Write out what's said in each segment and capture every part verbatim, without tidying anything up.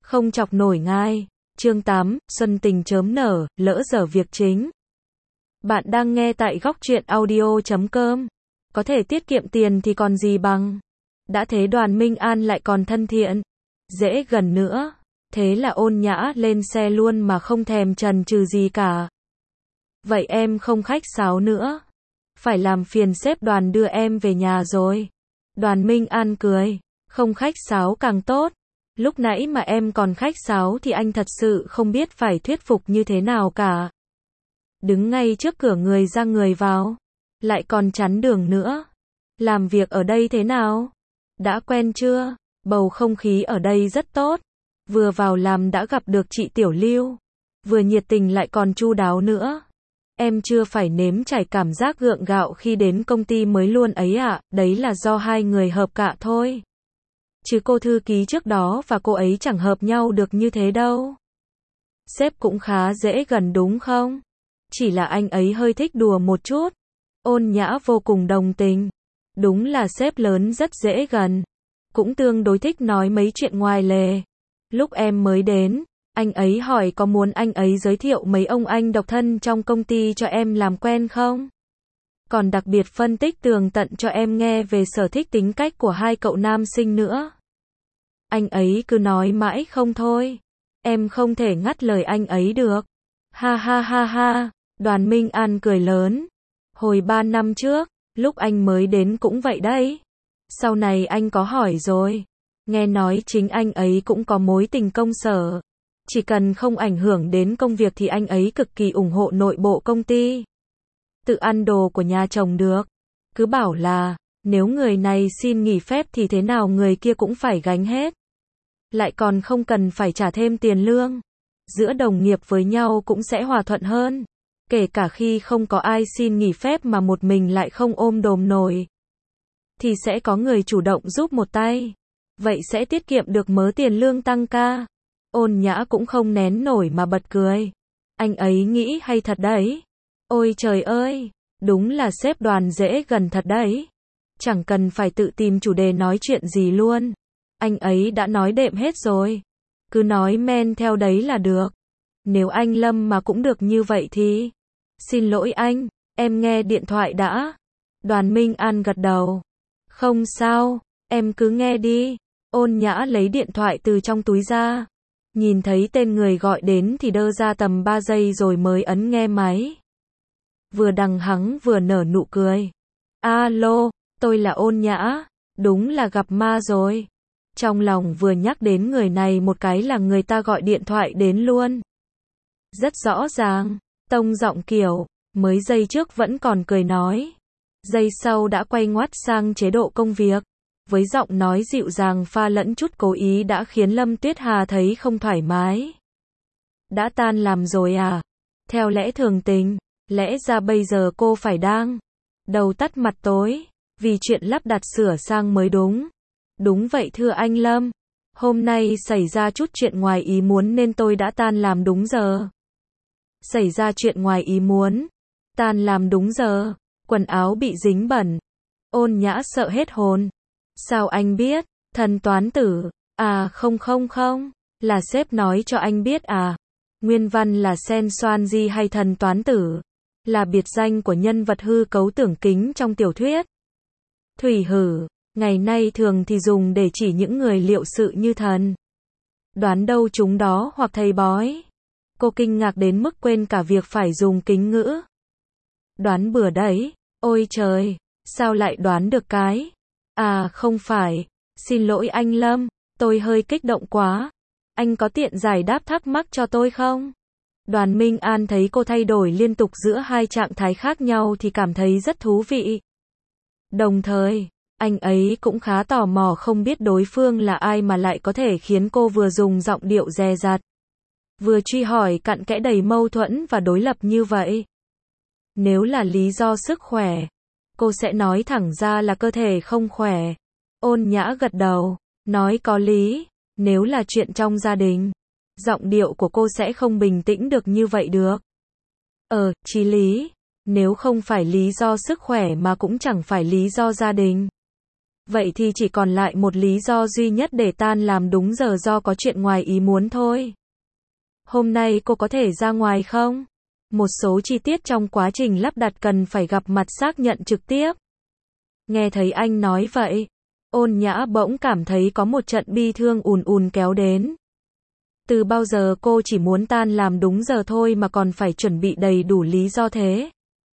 Không chọc nổi ngài. Chương tám, Xuân tình chớm nở, lỡ dở việc chính. Bạn đang nghe tại góc truyện audio chấm com. Có thể tiết kiệm tiền thì còn gì bằng. Đã thế Đoàn Minh An lại còn thân thiện, dễ gần nữa. Thế là Ôn Nhã lên xe luôn mà không thèm chần chừ gì cả. Vậy em không khách sáo nữa. Phải làm phiền sếp Đoàn đưa em về nhà rồi. Đoàn Minh An cười. Không khách sáo càng tốt. Lúc nãy mà em còn khách sáo thì anh thật sự không biết phải thuyết phục như thế nào cả. Đứng ngay trước cửa người ra người vào. Lại còn chắn đường nữa. Làm việc ở đây thế nào? Đã quen chưa? Bầu không khí ở đây rất tốt. Vừa vào làm đã gặp được chị Tiểu Lưu. Vừa nhiệt tình lại còn chu đáo nữa. Em chưa phải nếm trải cảm giác gượng gạo khi đến công ty mới luôn ấy ạ, à, đấy là do hai người hợp cạ thôi. Chứ cô thư ký trước đó và cô ấy chẳng hợp nhau được như thế đâu. Sếp cũng khá dễ gần đúng không? Chỉ là anh ấy hơi thích đùa một chút. Ôn Nhã vô cùng đồng tình. Đúng là sếp lớn rất dễ gần. Cũng tương đối thích nói mấy chuyện ngoài lề. Lúc em mới đến, anh ấy hỏi có muốn anh ấy giới thiệu mấy ông anh độc thân trong công ty cho em làm quen không? Còn đặc biệt phân tích tường tận cho em nghe về sở thích tính cách của hai cậu nam sinh nữa. Anh ấy cứ nói mãi không thôi. Em không thể ngắt lời anh ấy được. Ha ha ha ha, Đoàn Minh An cười lớn. Hồi ba năm trước, lúc anh mới đến cũng vậy đấy. Sau này anh có hỏi rồi. Nghe nói chính anh ấy cũng có mối tình công sở. Chỉ cần không ảnh hưởng đến công việc thì anh ấy cực kỳ ủng hộ nội bộ công ty. Tự ăn đồ của nhà chồng được. Cứ bảo là, nếu người này xin nghỉ phép thì thế nào người kia cũng phải gánh hết. Lại còn không cần phải trả thêm tiền lương. Giữa đồng nghiệp với nhau cũng sẽ hòa thuận hơn. Kể cả khi không có ai xin nghỉ phép mà một mình lại không ôm đồm nổi. Thì sẽ có người chủ động giúp một tay. Vậy sẽ tiết kiệm được mớ tiền lương tăng ca. Ôn Nhã cũng không nén nổi mà bật cười. Anh ấy nghĩ hay thật đấy. Ôi trời ơi, đúng là sếp Đoàn dễ gần thật đấy. Chẳng cần phải tự tìm chủ đề nói chuyện gì luôn. Anh ấy đã nói đệm hết rồi. Cứ nói men theo đấy là được. Nếu anh Lâm mà cũng được như vậy thì... Xin lỗi anh, em nghe điện thoại đã. Đoàn Minh An gật đầu. Không sao, em cứ nghe đi. Ôn Nhã lấy điện thoại từ trong túi ra. Nhìn thấy tên người gọi đến thì đơ ra tầm ba giây rồi mới ấn nghe máy. Vừa đằng hắng vừa nở nụ cười. Alo, tôi là Ôn Nhã. Đúng là gặp ma rồi. Trong lòng vừa nhắc đến người này một cái là người ta gọi điện thoại đến luôn. Rất rõ ràng, tông giọng kiểu, mới giây trước vẫn còn cười nói. Giây sau đã quay ngoắt sang chế độ công việc. Với giọng nói dịu dàng pha lẫn chút cố ý đã khiến Lâm Tuyết Hà thấy không thoải mái. Đã tan làm rồi à? Theo lẽ thường tình, lẽ ra bây giờ cô phải đang đầu tắt mặt tối, vì chuyện lắp đặt sửa sang mới đúng. Đúng vậy thưa anh Lâm, hôm nay xảy ra chút chuyện ngoài ý muốn nên tôi đã tan làm đúng giờ. Xảy ra chuyện ngoài ý muốn, tan làm đúng giờ, quần áo bị dính bẩn. Ôn Nhã sợ hết hồn. Sao anh biết? Thần toán tử. À không không không, là sếp nói cho anh biết à. Nguyên văn là Sen Soan Di hay thần toán tử. Là biệt danh của nhân vật hư cấu tưởng kính trong tiểu thuyết. Thủy hử, ngày nay thường thì dùng để chỉ những người liệu sự như thần. Đoán đâu chúng đó hoặc thầy bói. Cô kinh ngạc đến mức quên cả việc phải dùng kính ngữ. Đoán bừa đấy, ôi trời, sao lại đoán được cái? À không phải, xin lỗi anh Lâm, tôi hơi kích động quá. Anh có tiện giải đáp thắc mắc cho tôi không? Đoàn Minh An thấy cô thay đổi liên tục giữa hai trạng thái khác nhau thì cảm thấy rất thú vị. Đồng thời, anh ấy cũng khá tò mò không biết đối phương là ai mà lại có thể khiến cô vừa dùng giọng điệu dè dặt, vừa truy hỏi cặn kẽ đầy mâu thuẫn và đối lập như vậy. Nếu là lý do sức khỏe, cô sẽ nói thẳng ra là cơ thể không khỏe. Ôn Nhã gật đầu, nói có lý. Nếu là chuyện trong gia đình, giọng điệu của cô sẽ không bình tĩnh được như vậy được. Ờ, chí lý. Nếu không phải lý do sức khỏe mà cũng chẳng phải lý do gia đình. Vậy thì chỉ còn lại một lý do duy nhất để tan làm đúng giờ do có chuyện ngoài ý muốn thôi. Hôm nay cô có thể ra ngoài không? Một số chi tiết trong quá trình lắp đặt cần phải gặp mặt xác nhận trực tiếp. Nghe thấy anh nói vậy, Ôn Nhã bỗng cảm thấy có một trận bi thương ùn ùn kéo đến. Từ bao giờ cô chỉ muốn tan làm đúng giờ thôi mà còn phải chuẩn bị đầy đủ lý do thế?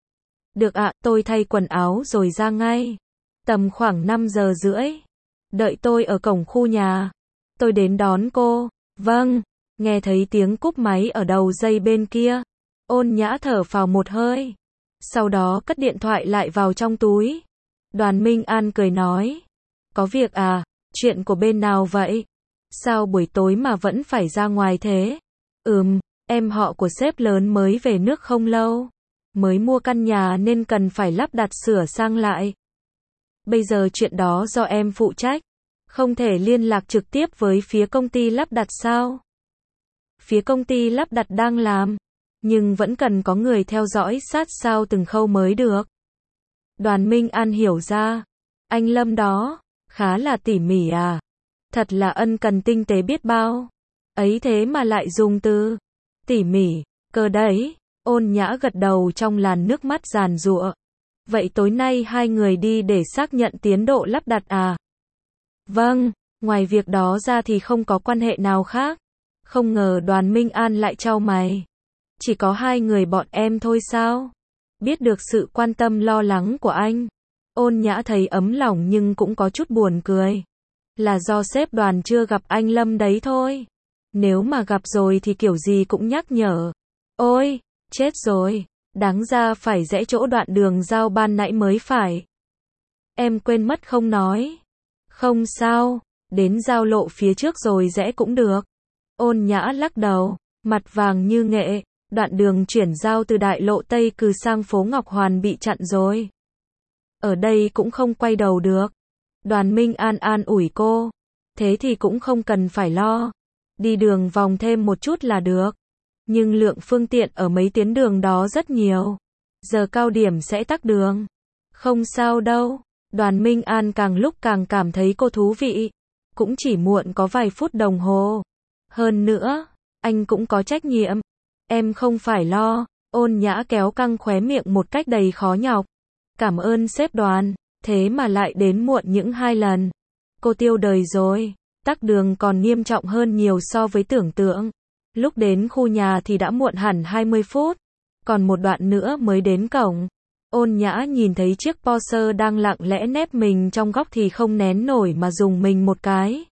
Được ạ, tôi thay quần áo rồi ra ngay. Tầm khoảng năm giờ rưỡi. Đợi tôi ở cổng khu nhà. Tôi đến đón cô. Vâng. Nghe thấy tiếng cúp máy ở đầu dây bên kia. Ôn Nhã thở phào một hơi. Sau đó cất điện thoại lại vào trong túi. Đoàn Minh An cười nói. Có việc à? Chuyện của bên nào vậy? Sao buổi tối mà vẫn phải ra ngoài thế? Ừm, em họ của sếp lớn mới về nước không lâu. Mới mua căn nhà nên cần phải lắp đặt sửa sang lại. Bây giờ chuyện đó do em phụ trách. Không thể liên lạc trực tiếp với phía công ty lắp đặt sao? Phía công ty lắp đặt đang làm. Nhưng vẫn cần có người theo dõi sát sao từng khâu mới được. Đoàn Minh An hiểu ra. Anh Lâm đó, khá là tỉ mỉ à. Thật là ân cần tinh tế biết bao. Ấy thế mà lại dùng từ tỉ mỉ, cơ đấy. Ôn Nhã gật đầu trong làn nước mắt giàn giụa. Vậy tối nay hai người đi để xác nhận tiến độ lắp đặt à? Vâng, ngoài việc đó ra thì không có quan hệ nào khác. Không ngờ Đoàn Minh An lại chau mày. Chỉ có hai người bọn em thôi sao? Biết được sự quan tâm lo lắng của anh. Ôn Nhã thấy ấm lòng nhưng cũng có chút buồn cười. Là do sếp Đoàn chưa gặp anh Lâm đấy thôi. Nếu mà gặp rồi thì kiểu gì cũng nhắc nhở. Ôi, chết rồi. Đáng ra phải rẽ chỗ đoạn đường giao ban nãy mới phải. Em quên mất không nói. Không sao, đến giao lộ phía trước rồi rẽ cũng được. Ôn Nhã lắc đầu, mặt vàng như nghệ. Đoạn đường chuyển giao từ đại lộ Tây Cừ sang phố Ngọc Hoàn bị chặn rồi. Ở đây cũng không quay đầu được. Đoàn Minh An an ủi cô. Thế thì cũng không cần phải lo. Đi đường vòng thêm một chút là được. Nhưng lượng phương tiện ở mấy tuyến đường đó rất nhiều. Giờ cao điểm sẽ tắc đường. Không sao đâu. Đoàn Minh An càng lúc càng cảm thấy cô thú vị. Cũng chỉ muộn có vài phút đồng hồ. Hơn nữa, anh cũng có trách nhiệm. Em không phải lo. Ôn Nhã kéo căng khóe miệng một cách đầy khó nhọc. Cảm ơn sếp Đoàn. Thế mà lại đến muộn những hai lần. Cô tiêu đời rồi. Tắc đường còn nghiêm trọng hơn nhiều so với tưởng tượng. Lúc đến khu nhà thì đã muộn hẳn hai mươi phút. Còn một đoạn nữa mới đến cổng. Ôn Nhã nhìn thấy chiếc Porsche đang lặng lẽ nép mình trong góc thì không nén nổi mà dùng mình một cái.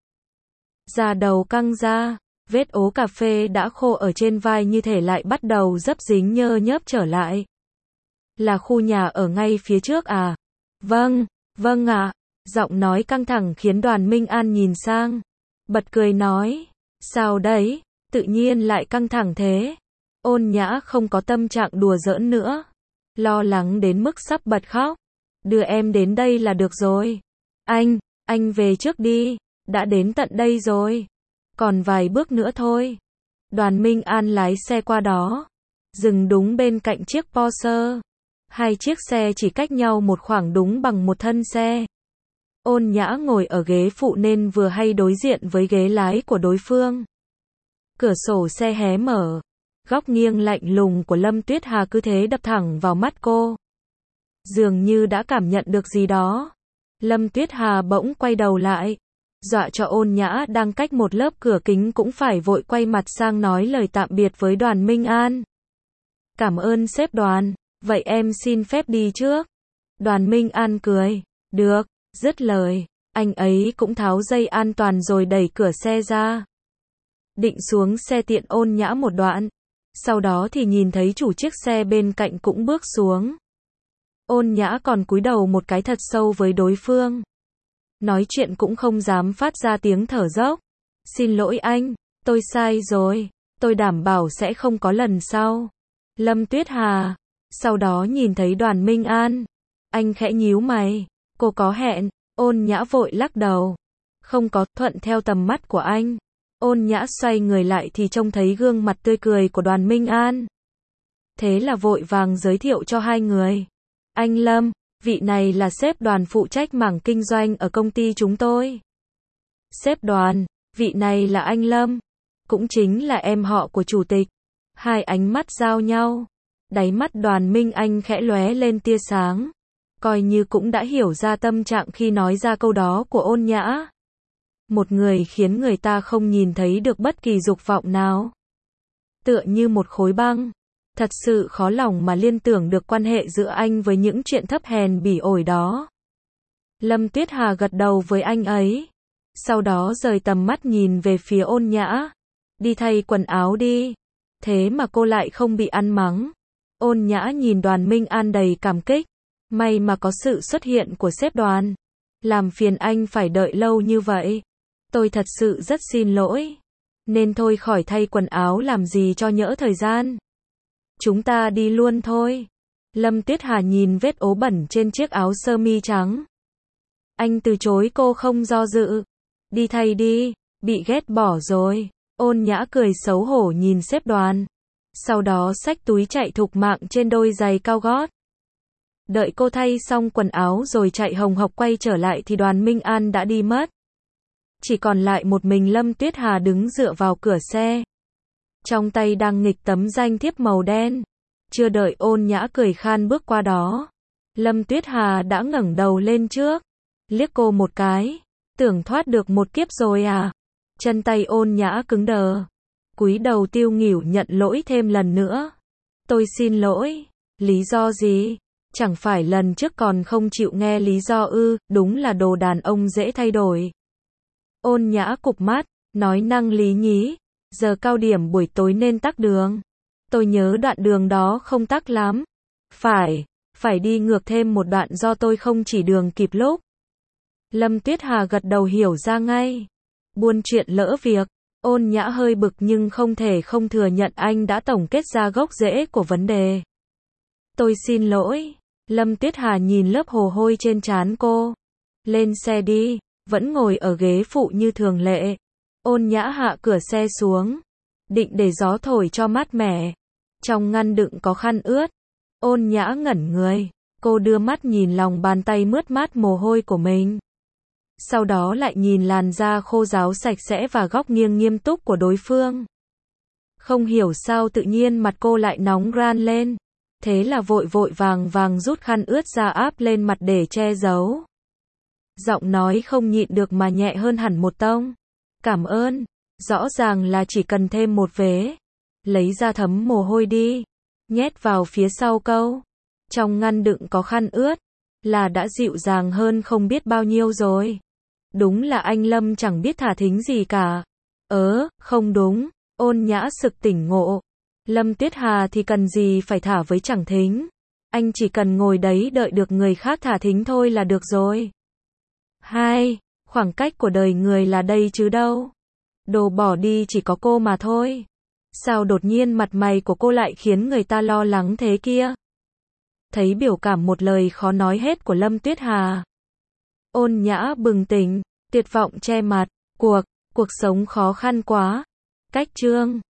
Da đầu căng ra. Vết ố cà phê đã khô ở trên vai như thể lại bắt đầu dấp dính nhơ nhớp trở lại. Là khu nhà ở ngay phía trước à? Vâng, vâng ạ. Giọng nói căng thẳng khiến Đoàn Minh An nhìn sang. Bật cười nói. Sao đấy? Tự nhiên lại căng thẳng thế. Ôn Nhã không có tâm trạng đùa giỡn nữa. Lo lắng đến mức sắp bật khóc. Đưa em đến đây là được rồi. Anh, anh về trước đi. Đã đến tận đây rồi. Còn vài bước nữa thôi. Đoàn Minh An lái xe qua đó. Dừng đúng bên cạnh chiếc Porsche. Hai chiếc xe chỉ cách nhau một khoảng đúng bằng một thân xe. Ôn Nhã ngồi ở ghế phụ nên vừa hay đối diện với ghế lái của đối phương. Cửa sổ xe hé mở. Góc nghiêng lạnh lùng của Lâm Tuyết Hà cứ thế đập thẳng vào mắt cô. Dường như đã cảm nhận được gì đó. Lâm Tuyết Hà bỗng quay đầu lại. Dọa cho Ôn Nhã đang cách một lớp cửa kính cũng phải vội quay mặt sang nói lời tạm biệt với Đoàn Minh An. Cảm ơn sếp Đoàn. Vậy em xin phép đi trước. Đoàn Minh An cười. Được. Dứt lời. Anh ấy cũng tháo dây an toàn rồi đẩy cửa xe ra. Định xuống xe tiện Ôn Nhã một đoạn. Sau đó thì nhìn thấy chủ chiếc xe bên cạnh cũng bước xuống. Ôn Nhã còn cúi đầu một cái thật sâu với đối phương. Nói chuyện cũng không dám phát ra tiếng thở dốc. Xin lỗi anh, tôi sai rồi, tôi đảm bảo sẽ không có lần sau. Lâm Tuyết Hà. Sau đó nhìn thấy Đoàn Minh An. Anh khẽ nhíu mày. Cô có hẹn. Ôn Nhã vội lắc đầu. Không có, thuận theo tầm mắt của anh. Ôn Nhã xoay người lại thì trông thấy gương mặt tươi cười của Đoàn Minh An. Thế là vội vàng giới thiệu cho hai người. Anh Lâm, Vị này là sếp Đoàn phụ trách mảng kinh doanh ở công ty chúng tôi. Sếp Đoàn, vị này là anh Lâm, cũng chính là em họ của chủ tịch. Hai ánh mắt giao nhau. Đáy mắt Đoàn Minh Anh khẽ lóe lên tia sáng. Coi như cũng đã hiểu ra tâm trạng khi nói ra câu đó của Ôn Nhã. Một người khiến người ta không nhìn thấy được bất kỳ dục vọng nào. Tựa như một khối băng. Thật sự khó lòng mà liên tưởng được quan hệ giữa anh với những chuyện thấp hèn bỉ ổi đó. Lâm Tuyết Hà gật đầu với anh ấy. Sau đó rời tầm mắt nhìn về phía Ôn Nhã. Đi thay quần áo đi. Thế mà cô lại không bị ăn mắng. Ôn Nhã nhìn Đoàn Minh An đầy cảm kích. May mà có sự xuất hiện của sếp Đoàn. Làm phiền anh phải đợi lâu như vậy. Tôi thật sự rất xin lỗi. Nên thôi khỏi thay quần áo làm gì cho nhỡ thời gian. Chúng ta đi luôn thôi. Lâm Tuyết Hà nhìn vết ố bẩn trên chiếc áo sơ mi trắng. Anh từ chối cô không do dự. Đi thay đi, bị ghét bỏ rồi. Ôn Nhã cười xấu hổ nhìn sếp Đoàn. Sau đó xách túi chạy thục mạng trên đôi giày cao gót. Đợi cô thay xong quần áo rồi chạy hồng hộc quay trở lại thì Đoàn Minh An đã đi mất. Chỉ còn lại một mình Lâm Tuyết Hà đứng dựa vào cửa xe. Trong tay đang nghịch tấm danh thiếp màu đen. Chưa đợi Ôn Nhã cười khan bước qua đó. Lâm Tuyết Hà đã ngẩng đầu lên trước. Liếc cô một cái. Tưởng thoát được một kiếp rồi à? Chân tay Ôn Nhã cứng đờ. Cúi đầu tiêu nghỉu nhận lỗi thêm lần nữa. Tôi xin lỗi. Lý do gì? Chẳng phải lần trước còn không chịu nghe lý do ư, đúng là đồ đàn ông dễ thay đổi. Ôn Nhã cụp mắt, nói năng lý nhí. Giờ cao điểm buổi tối nên tắc đường. Tôi nhớ đoạn đường đó không tắc lắm. Phải, phải đi ngược thêm một đoạn do tôi không chỉ đường kịp lúc. Lâm Tuyết Hà gật đầu hiểu ra ngay. Buôn chuyện lỡ việc. Ôn Nhã hơi bực nhưng không thể không thừa nhận anh đã tổng kết ra gốc rễ của vấn đề. Tôi xin lỗi. Lâm Tuyết Hà nhìn lớp hồ hôi trên trán cô. Lên xe đi, vẫn ngồi ở ghế phụ như thường lệ. Ôn Nhã hạ cửa xe xuống. Định để gió thổi cho mát mẻ. Trong ngăn đựng có khăn ướt. Ôn Nhã ngẩn người. Cô đưa mắt nhìn lòng bàn tay mướt mát mồ hôi của mình. Sau đó lại nhìn làn da khô ráo sạch sẽ và góc nghiêng nghiêm túc của đối phương. Không hiểu sao tự nhiên mặt cô lại nóng ran lên. Thế là vội vội vàng vàng rút khăn ướt ra áp lên mặt để che giấu. Giọng nói không nhịn được mà nhẹ hơn hẳn một tông. Cảm ơn. Rõ ràng là chỉ cần thêm một vế. Lấy ra thấm mồ hôi đi. Nhét vào phía sau câu. Trong ngăn đựng có khăn ướt. Là đã dịu dàng hơn không biết bao nhiêu rồi. Đúng là anh Lâm chẳng biết thả thính gì cả. Ớ, không đúng. Ôn Nhã sực tỉnh ngộ. Lâm Tuyết Hà thì cần gì phải thả với chẳng thính. Anh chỉ cần ngồi đấy đợi được người khác thả thính thôi là được rồi. Hai, khoảng cách của đời người là đây chứ đâu. Đồ bỏ đi chỉ có cô mà thôi. Sao đột nhiên mặt mày của cô lại khiến người ta lo lắng thế kia? Thấy biểu cảm một lời khó nói hết của Lâm Tuyết Hà. Ôn Nhã bừng tỉnh, tuyệt vọng che mặt. Cuộc, cuộc sống khó khăn quá. Cách chương